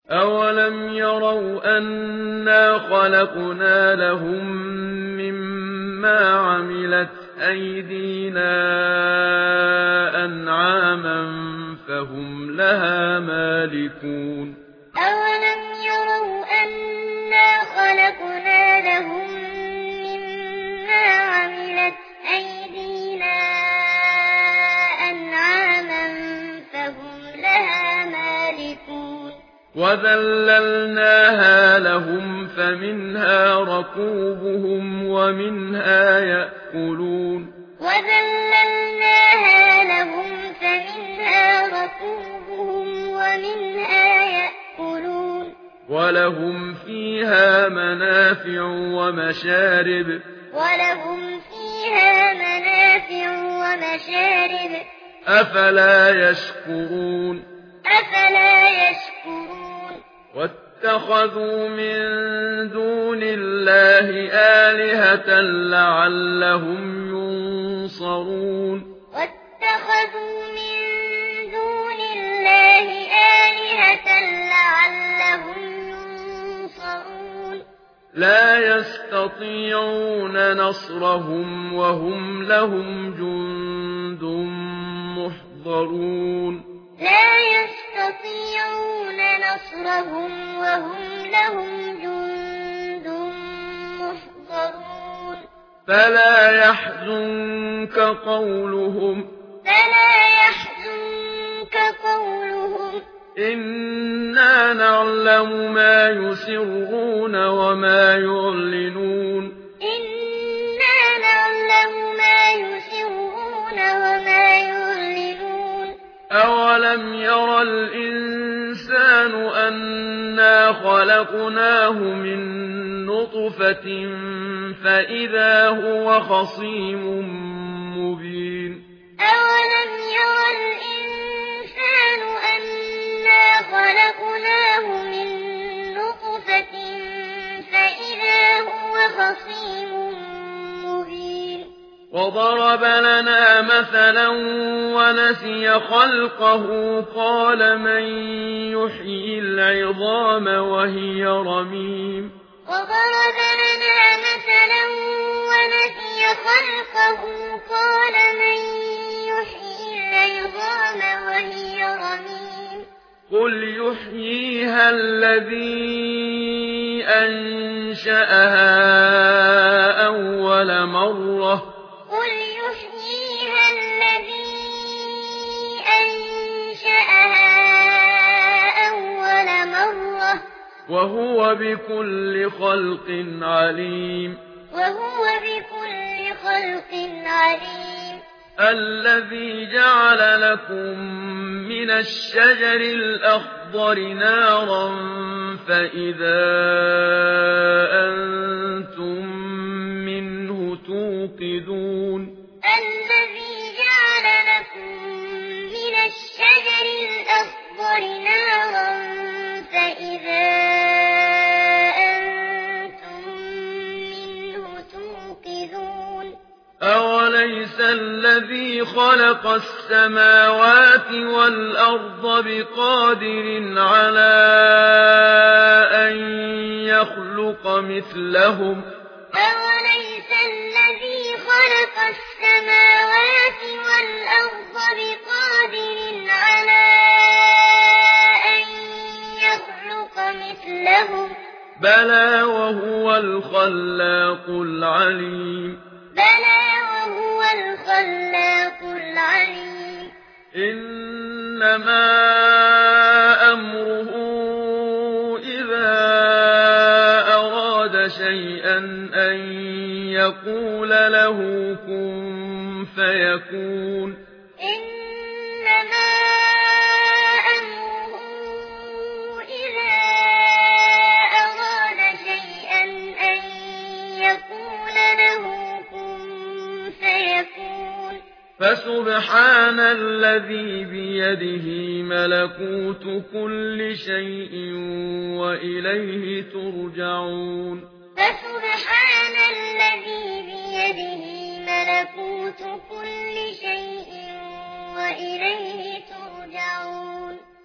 أَوَلَمْ يَرَوْا أَنَّا خَلَقْنَا لَهُم مِّمَّا عَمِلَتْ أَيْدِينَا أَنْعَامًا فَهُمْ لَهَا مَالِكُونَ أَوَلَمْ يَرَوْا أَنَّا خَلَقْنَا لَهُم مِّمَّا عَمِلَتْ أَيْدِينَا أَنْعَامًا فَهُمْ لَهَا مَالِكُونَ وَذَلَّلْنَاهَا لَهُمْ فَمِنْهَا رَكُوبُهُمْ وَمِنْهَا يَأْكُلُونَ وَذَلَّلْنَاهَا لَهُمْ فَمِنْهَا رَكُوبُهُمْ وَمِنْهَا يَأْكُلُونَ وَلَهُمْ فِيهَا مَنَافِعُ وَمَشَارِبُ أَفَلَا يَشْكُرُونَ وَاتَّخَذُوا مِن دُونِ اللَّهِ آلِهَةً لَّعَلَّهُمْ يُنصَرُونَ وَاتَّخَذُوا مِن دُونِ اللَّهِ آلِهَةً لَّعَلَّهُمْ يُنصَرُونَ لَا يَسْتَطِيعُونَ نَصْرَهُمْ وَهُمْ لَهُمْ جُندٌ مُّحْضَرُونَ لا يستطيعون نصرهم وهم لهم جند محضرون فلا يحزنك قولهم إنا نعلم ما يسرون وما يعلنون أَوَلَمْ يَرَ الْإِنسَانُ أَنَّا خَلَقْنَاهُ مِن نُّطْفَةٍ فَإِذَا هُوَ خَصِيمٌ مُّبِينٌ أَوَلَمْ يَرَ الْإِنسَانُ أَنَّا خَلَقْنَاهُ مِن نُّطْفَةٍ فَإِذَا هُوَ خَصِيمٌ مُّبِينٌ وَضَرَبَ لَنَا مَثَلًا وَنَسِيَ خَلْقَهُ قَالَ مَن يُحْيِي الْعِظَامَ وَهِيَ رَمِيمٌ وَضَرَبَ لَنَا مَثَلًا وَنَسِيَ خَلْقَهُ قَالَ مَن يُحْيِي الْعِظَامَ وَهِيَ رَمِيمٌ قُلْ يُحْيِيهَا الَّذِي أَنشَأَهَا أَوَّلَ مَرَّةٍ وَهُوَ بِكُلِّ خَلْقٍ عَلِيمٌ الَّذِي جَعَلَ لَكُم مِّنَ الشَّجَرِ الْأَخْضَرِ نَارًا فَإِذَا أَنتُم مِّنْهُ تُوقِدُونَ أَوَلَيْسَ الَّذِي خَلَقَ السَّمَاوَاتِ وَالْأَرْضَ بِقَادِرٍ عَلَىٰ أَن يَخْلُقَ مِثْلَهُم ۚ بَلَىٰ وَهُوَ الْخَلَّاقُ الْعَلِيمُ إِنَّمَا أَمْرُهُ إِذَا أَرَادَ شَيْئًا أَن يَقُولَ لَهُ كُن فَيَكُونُ فَسُبْحَانَ الَّذِي بِيَدِهِ مَلَكُوتُ كُلِّ شَيْءٍ وَإِلَيْهِ تُرْجَعُونَ فَسُبْحَانَ الَّذِي بِيَدِهِ مَلَكُوتُ كُلِّ شَيْءٍ وَإِلَيْهِ تُرْجَعُونَ